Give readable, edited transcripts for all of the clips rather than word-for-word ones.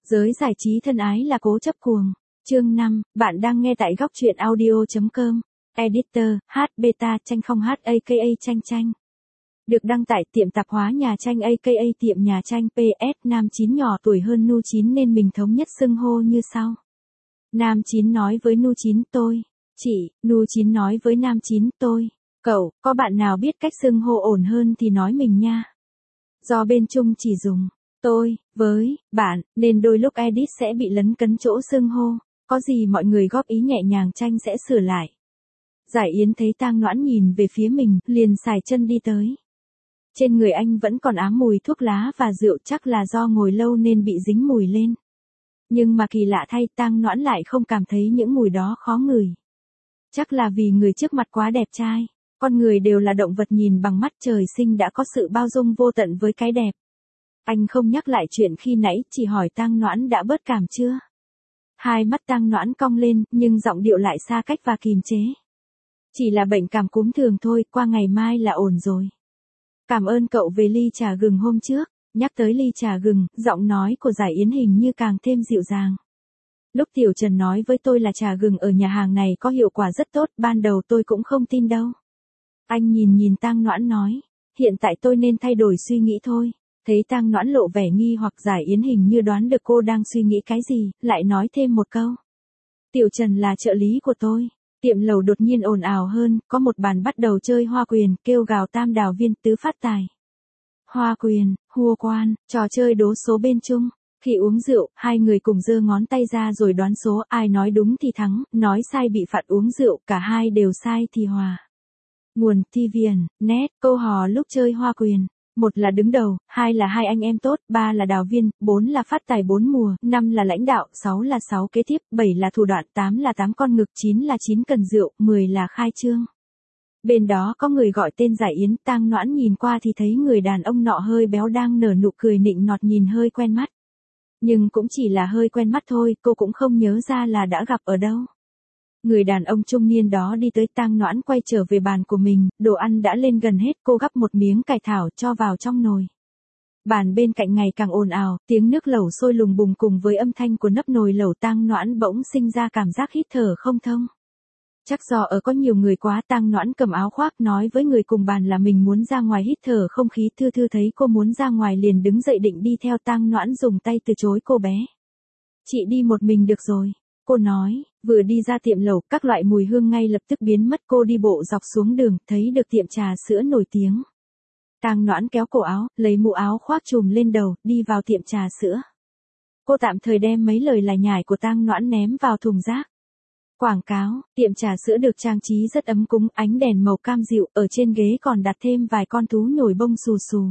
Giới giải trí thân ái là cố chấp cuồng. Chương 5, bạn đang nghe tại góc truyện audio.com. Editor, Beta tranh không aka tranh tranh. Được đăng tải tiệm tạp hóa nhà tranh aka tiệm nhà tranh PS. Nam 9 nhỏ tuổi hơn Nu 9 nên mình thống nhất xưng hô như sau. Nam 9 nói với Nu 9 tôi. Chị, Nu 9 nói với Nam 9 tôi. Cậu, có bạn nào biết cách xưng hô ổn hơn thì nói mình nha. Do bên Trung chỉ dùng tôi, với, bạn, nên đôi lúc edit sẽ bị lấn cấn chỗ xưng hô, có gì mọi người góp ý nhẹ nhàng tranh sẽ sửa lại. Giải Yến thấy Tang Noãn nhìn về phía mình, liền xài chân đi tới. Trên người anh vẫn còn ám mùi thuốc lá và rượu, chắc là do ngồi lâu nên bị dính mùi lên. Nhưng mà kỳ lạ thay, Tang Noãn lại không cảm thấy những mùi đó khó ngửi. Chắc là vì người trước mặt quá đẹp trai. Con người đều là động vật nhìn bằng mắt trời sinh đã có sự bao dung vô tận với cái đẹp. Anh không nhắc lại chuyện khi nãy, chỉ hỏi Tang Noãn đã bớt cảm chưa. Hai mắt Tang Noãn cong lên, nhưng giọng điệu lại xa cách và kìm chế. Chỉ là bệnh cảm cúm thường thôi, qua ngày mai là ổn rồi. Cảm ơn cậu về ly trà gừng hôm trước. Nhắc tới ly trà gừng, giọng nói của Giải Yến hình như càng thêm dịu dàng. Lúc Tiểu Trần nói với tôi là trà gừng ở nhà hàng này có hiệu quả rất tốt, ban đầu tôi cũng không tin đâu. Anh nhìn Tang Noãn nói, hiện tại tôi nên thay đổi suy nghĩ thôi. Thấy Tang Noãn lộ vẻ nghi hoặc, Giải Yến hình như đoán được cô đang suy nghĩ cái gì, lại nói thêm một câu. Tiểu Trần là trợ lý của tôi. Tiệm lẩu đột nhiên ồn ào hơn, có một bàn bắt đầu chơi hoa quyền, kêu gào tam đào viên tứ phát tài. Hoa quyền, hua quan, trò chơi đố số bên Trung. Khi uống rượu, hai người cùng giơ ngón tay ra rồi đoán số, ai nói đúng thì thắng, nói sai bị phạt uống rượu, cả hai đều sai thì hòa. Nguồn TVN, net, câu hò lúc chơi hoa quyền. 1 là đứng đầu, 2 là hai anh em tốt, 3 là đào viên, 4 là phát tài 4 mùa, 5 là lãnh đạo, 6 là 6 kế tiếp, 7 là thủ đoạn, 8 là 8 con ngực, 9 là 9 cần rượu, 10 là khai trương. Bên đó có người gọi tên Giải Yến, Tang Noãn nhìn qua thì thấy người đàn ông nọ hơi béo đang nở nụ cười nịnh nọt nhìn hơi quen mắt. Nhưng cũng chỉ là hơi quen mắt thôi, cô cũng không nhớ ra là đã gặp ở đâu. Người đàn ông trung niên đó đi tới, Tang Noãn quay trở về bàn của mình, đồ ăn đã lên gần hết, cô gắp một miếng cải thảo cho vào trong nồi. Bàn bên cạnh ngày càng ồn ào, tiếng nước lẩu sôi lùng bùng cùng với âm thanh của nắp nồi lẩu, Tang Noãn bỗng sinh ra cảm giác hít thở không thông. Chắc do ở có nhiều người quá, Tang Noãn cầm áo khoác nói với người cùng bàn là mình muốn ra ngoài hít thở không khí. Thư Thư thấy cô muốn ra ngoài liền đứng dậy định đi theo, Tang Noãn dùng tay từ chối cô bé. Chị đi một mình được rồi. Cô nói, vừa đi ra tiệm lẩu, các loại mùi hương ngay lập tức biến mất. Cô đi bộ dọc xuống đường, thấy được tiệm trà sữa nổi tiếng. Tang Noãn kéo cổ áo, lấy mũ áo khoác trùm lên đầu, đi vào tiệm trà sữa. Cô tạm thời đem mấy lời lải nhải của Tang Noãn ném vào thùng rác. Quảng cáo, tiệm trà sữa được trang trí rất ấm cúng, ánh đèn màu cam dịu, ở trên ghế còn đặt thêm vài con thú nhồi bông xù xù.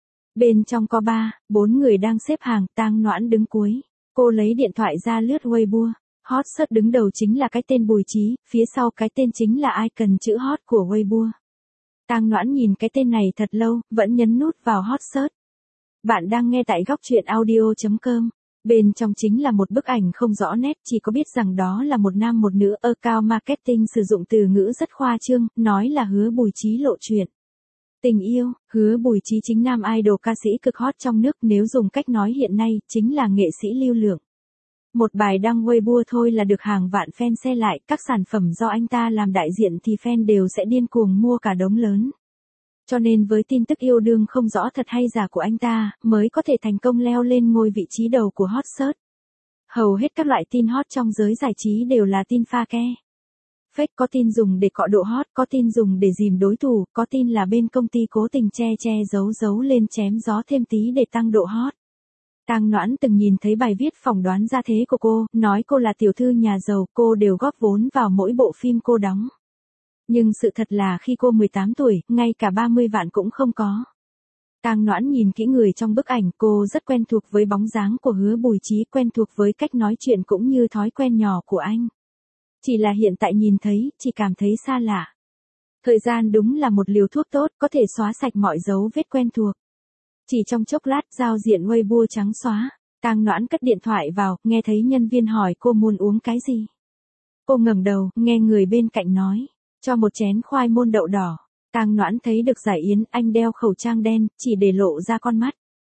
Bên trong có 4 người đang xếp hàng, Tang Noãn đứng cuối. Cô lấy điện thoại ra lướt Weibo. Hot search đứng đầu chính là cái tên Bùi Chí, phía sau cái tên chính là icon chữ hot của Weibo. Tang Noãn nhìn cái tên này thật lâu, vẫn nhấn nút vào hot search. Bạn đang nghe tại góc truyện audio.com. Bên trong chính là một bức ảnh không rõ nét, chỉ có biết rằng đó là một nam một nữ. Account marketing sử dụng từ ngữ rất khoa trương, nói là hứa Bùi Chí lộ chuyện tình yêu. Hứa Bùi Chí chính nam idol ca sĩ cực hot trong nước, nếu dùng cách nói hiện nay, chính là nghệ sĩ lưu lượng. Một bài đăng Weibo thôi là được hàng vạn fan share lại, các sản phẩm do anh ta làm đại diện thì fan đều sẽ điên cuồng mua cả đống lớn. Cho nên với tin tức yêu đương không rõ thật hay giả của anh ta, mới có thể thành công leo lên ngôi vị trí đầu của hot search. Hầu hết các loại tin hot trong giới giải trí đều là tin pha ke. Fake, có tin dùng để cọ độ hot, có tin dùng để dìm đối thủ, có tin là bên công ty cố tình che giấu lên chém gió thêm tí để tăng độ hot. Tang Noãn từng nhìn thấy bài viết phỏng đoán gia thế của cô, nói cô là tiểu thư nhà giàu, cô đều góp vốn vào mỗi bộ phim cô đóng. Nhưng sự thật là khi cô 18 tuổi, ngay cả 30 vạn cũng không có. Tang Noãn nhìn kỹ người trong bức ảnh, cô rất quen thuộc với bóng dáng của hứa Bùi Chí, quen thuộc với cách nói chuyện cũng như thói quen nhỏ của anh. Chỉ là hiện tại nhìn thấy, chỉ cảm thấy xa lạ. Thời gian đúng là một liều thuốc tốt, có thể xóa sạch mọi dấu vết quen thuộc. Chỉ trong chốc lát, giao diện Weibo trắng xóa. Tang Noãn cất điện thoại vào, nghe thấy nhân viên hỏi cô muốn uống cái gì. Cô ngẩng đầu, nghe người bên cạnh nói, cho một chén khoai môn đậu đỏ. Tang Noãn thấy được Giải Yến, anh đeo khẩu trang đen, chỉ để lộ ra con mắt.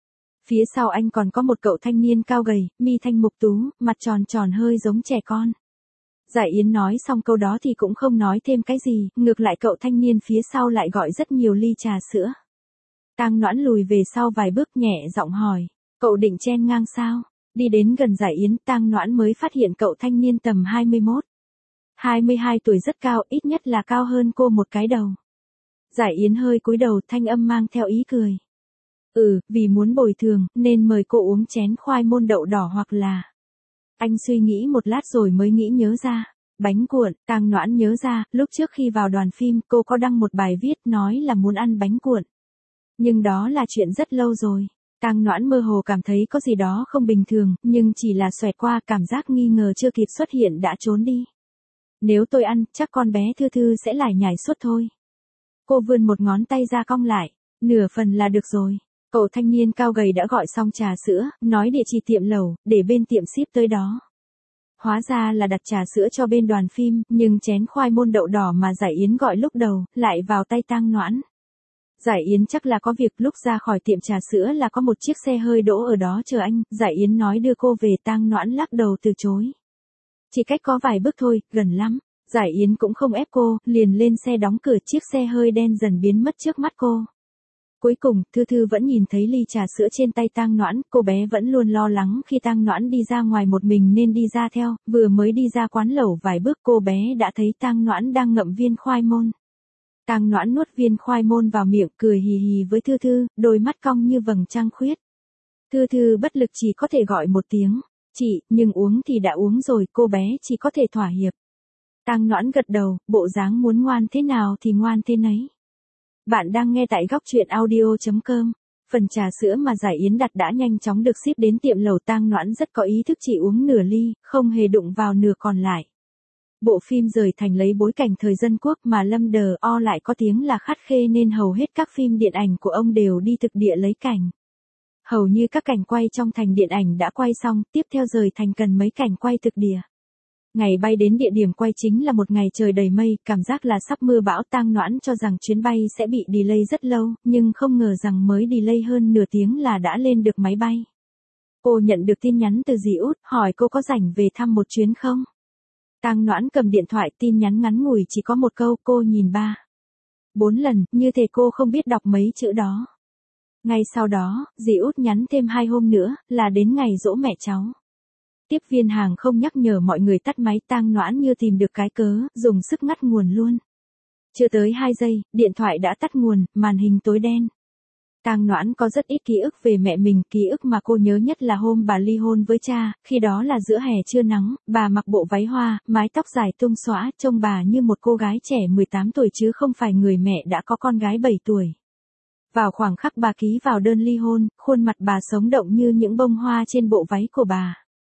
Phía sau anh còn có một cậu thanh niên cao gầy, mi thanh mục tú, mặt tròn tròn hơi giống trẻ con. Giải Yến nói xong câu đó thì cũng không nói thêm cái gì, ngược lại cậu thanh niên phía sau lại gọi rất nhiều ly trà sữa. Tang Noãn lùi về sau vài bước nhẹ giọng hỏi, cậu định chen ngang sao? Đi đến gần Giải Yến, Tang Noãn mới phát hiện cậu thanh niên tầm 21, 22 tuổi rất cao, ít nhất là cao hơn cô một cái đầu. Giải Yến hơi cúi đầu, thanh âm mang theo ý cười. Vì muốn bồi thường, nên mời cô uống chén khoai môn đậu đỏ hoặc là... Anh suy nghĩ một lát rồi mới nghĩ nhớ ra. Bánh cuộn, Tang Noãn nhớ ra, lúc trước khi vào đoàn phim cô có đăng một bài viết nói là muốn ăn bánh cuộn. Nhưng đó là chuyện rất lâu rồi. Tang Noãn mơ hồ cảm thấy có gì đó không bình thường, nhưng chỉ là xoẹt qua, cảm giác nghi ngờ chưa kịp xuất hiện đã trốn đi. Nếu tôi ăn, chắc con bé Thư Thư sẽ lải nhải suốt thôi. Cô vươn một ngón tay ra cong lại, nửa phần là được rồi. Cậu thanh niên cao gầy đã gọi xong trà sữa, nói địa chỉ tiệm lẩu, để bên tiệm ship tới đó. Hóa ra là đặt trà sữa cho bên đoàn phim, nhưng chén khoai môn đậu đỏ mà Giải Yến gọi lúc đầu, lại vào tay Tang Noãn. Giải Yến chắc là có việc, lúc ra khỏi tiệm trà sữa là có một chiếc xe hơi đỗ ở đó chờ anh, Giải Yến nói đưa cô về, Tang Noãn lắc đầu từ chối. Chỉ cách có vài bước thôi, gần lắm. Giải Yến cũng không ép cô, liền lên xe đóng cửa, chiếc xe hơi đen dần biến mất trước mắt cô. Cuối cùng, Thư Thư vẫn nhìn thấy ly trà sữa trên tay Tang Noãn, cô bé vẫn luôn lo lắng khi Tang Noãn đi ra ngoài một mình nên đi ra theo, vừa mới đi ra quán lẩu vài bước cô bé đã thấy Tang Noãn đang ngậm viên khoai môn. Tang Noãn nuốt viên khoai môn vào miệng, cười hì hì với Thư Thư, đôi mắt cong như vầng trăng khuyết. Thư Thư bất lực chỉ có thể gọi một tiếng, chị, nhưng uống thì đã uống rồi, cô bé chỉ có thể thỏa hiệp. Tang Noãn gật đầu, bộ dáng muốn ngoan thế nào thì ngoan thế nấy. Bạn đang nghe tại góc truyện audio.com. Phần trà sữa mà Giải Yến đặt đã nhanh chóng được ship đến tiệm lẩu. Tang Noãn rất có ý thức chỉ uống nửa ly, không hề đụng vào nửa còn lại. Bộ phim rời thành lấy bối cảnh thời dân quốc mà Lâm D.O lại có tiếng là khắt khe nên hầu hết các phim điện ảnh của ông đều đi thực địa lấy cảnh. Hầu như các cảnh quay trong thành điện ảnh đã quay xong, tiếp theo rời thành cần mấy cảnh quay thực địa. Ngày bay đến địa điểm quay chính là một ngày trời đầy mây, cảm giác là sắp mưa bão. Tang Noãn cho rằng chuyến bay sẽ bị delay rất lâu, nhưng không ngờ rằng mới delay hơn nửa tiếng là đã lên được máy bay. Cô nhận được tin nhắn từ dì út, hỏi cô có rảnh về thăm một chuyến không? Tang Noãn cầm điện thoại, tin nhắn ngắn ngủi chỉ có một câu, cô nhìn 3-4 lần, như thể cô không biết đọc mấy chữ đó. Ngay sau đó, dì út nhắn thêm 2 hôm nữa, là đến ngày giỗ mẹ cháu. Tiếp viên hàng không nhắc nhở mọi người tắt máy. Tang Noãn như tìm được cái cớ, dùng sức ngắt nguồn luôn. Chưa tới 2 giây, điện thoại đã tắt nguồn, màn hình tối đen. Tang Noãn có rất ít ký ức về mẹ mình, ký ức mà cô nhớ nhất là hôm bà ly hôn với cha, khi đó là giữa hè trưa nắng, bà mặc bộ váy hoa, mái tóc dài tung xõa, trông bà như một cô gái trẻ 18 tuổi chứ không phải người mẹ đã có con gái 7 tuổi. Vào khoảng khắc bà ký vào đơn ly hôn, khuôn mặt bà sống động như những bông hoa trên bộ váy của bà.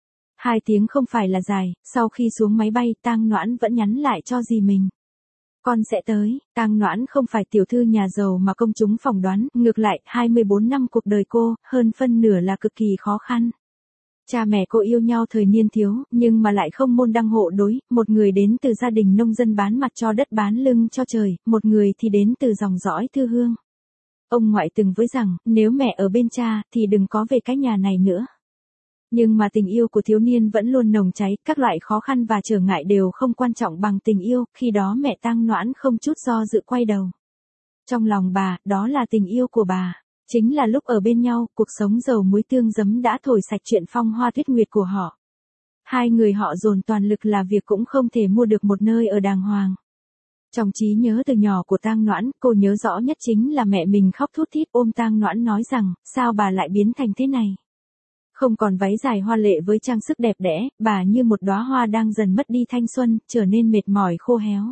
2 tiếng không phải là dài, sau khi xuống máy bay, Tang Noãn vẫn nhắn lại cho dì mình. Con sẽ tới. Tang Noãn không phải tiểu thư nhà giàu mà công chúng phỏng đoán, ngược lại, 24 năm cuộc đời cô, hơn phân nửa là cực kỳ khó khăn. Cha mẹ cô yêu nhau thời niên thiếu, nhưng mà lại không môn đăng hộ đối, một người đến từ gia đình nông dân bán mặt cho đất bán lưng cho trời, một người thì đến từ dòng dõi thư hương. Ông ngoại từng với rằng, nếu mẹ ở bên cha, thì đừng có về cái nhà này nữa. Nhưng mà tình yêu của thiếu niên vẫn luôn nồng cháy, các loại khó khăn và trở ngại đều không quan trọng bằng tình yêu, khi đó mẹ Tang Noãn không chút do dự quay đầu. Trong lòng bà, đó là tình yêu của bà. Chính là lúc ở bên nhau, cuộc sống dầu muối tương giấm đã thổi sạch chuyện phong hoa tuyết nguyệt của họ. Hai người họ dồn toàn lực là việc cũng không thể mua được một nơi ở đàng hoàng. Trong trí nhớ từ nhỏ của Tang Noãn, cô nhớ rõ nhất chính là mẹ mình khóc thút thít ôm Tang Noãn nói rằng, sao bà lại biến thành thế này? Không còn váy dài hoa lệ với trang sức đẹp đẽ, bà như một đóa hoa đang dần mất đi thanh xuân, trở nên mệt mỏi khô héo.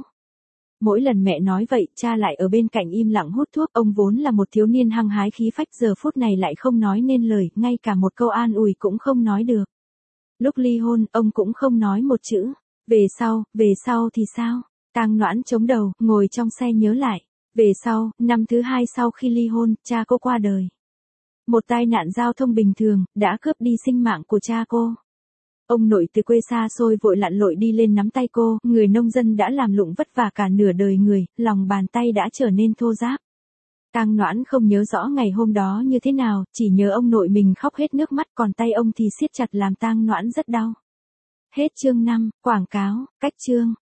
Mỗi lần mẹ nói vậy, cha lại ở bên cạnh im lặng hút thuốc, ông vốn là một thiếu niên hăng hái khí phách giờ phút này lại không nói nên lời, ngay cả một câu an ủi cũng không nói được. Lúc ly hôn, ông cũng không nói một chữ. Về sau thì sao? Tang Noãn chống đầu, ngồi trong xe nhớ lại. Về sau, năm thứ 2 sau khi ly hôn, cha cô qua đời. Một tai nạn giao thông bình thường, đã cướp đi sinh mạng của cha cô. Ông nội từ quê xa xôi vội lặn lội đi lên nắm tay cô, người nông dân đã làm lụng vất vả cả nửa đời người, lòng bàn tay đã trở nên thô ráp. Tang Noãn không nhớ rõ ngày hôm đó như thế nào, chỉ nhớ ông nội mình khóc hết nước mắt còn tay ông thì siết chặt làm Tang Noãn rất đau. Hết chương 5, quảng cáo, cách chương.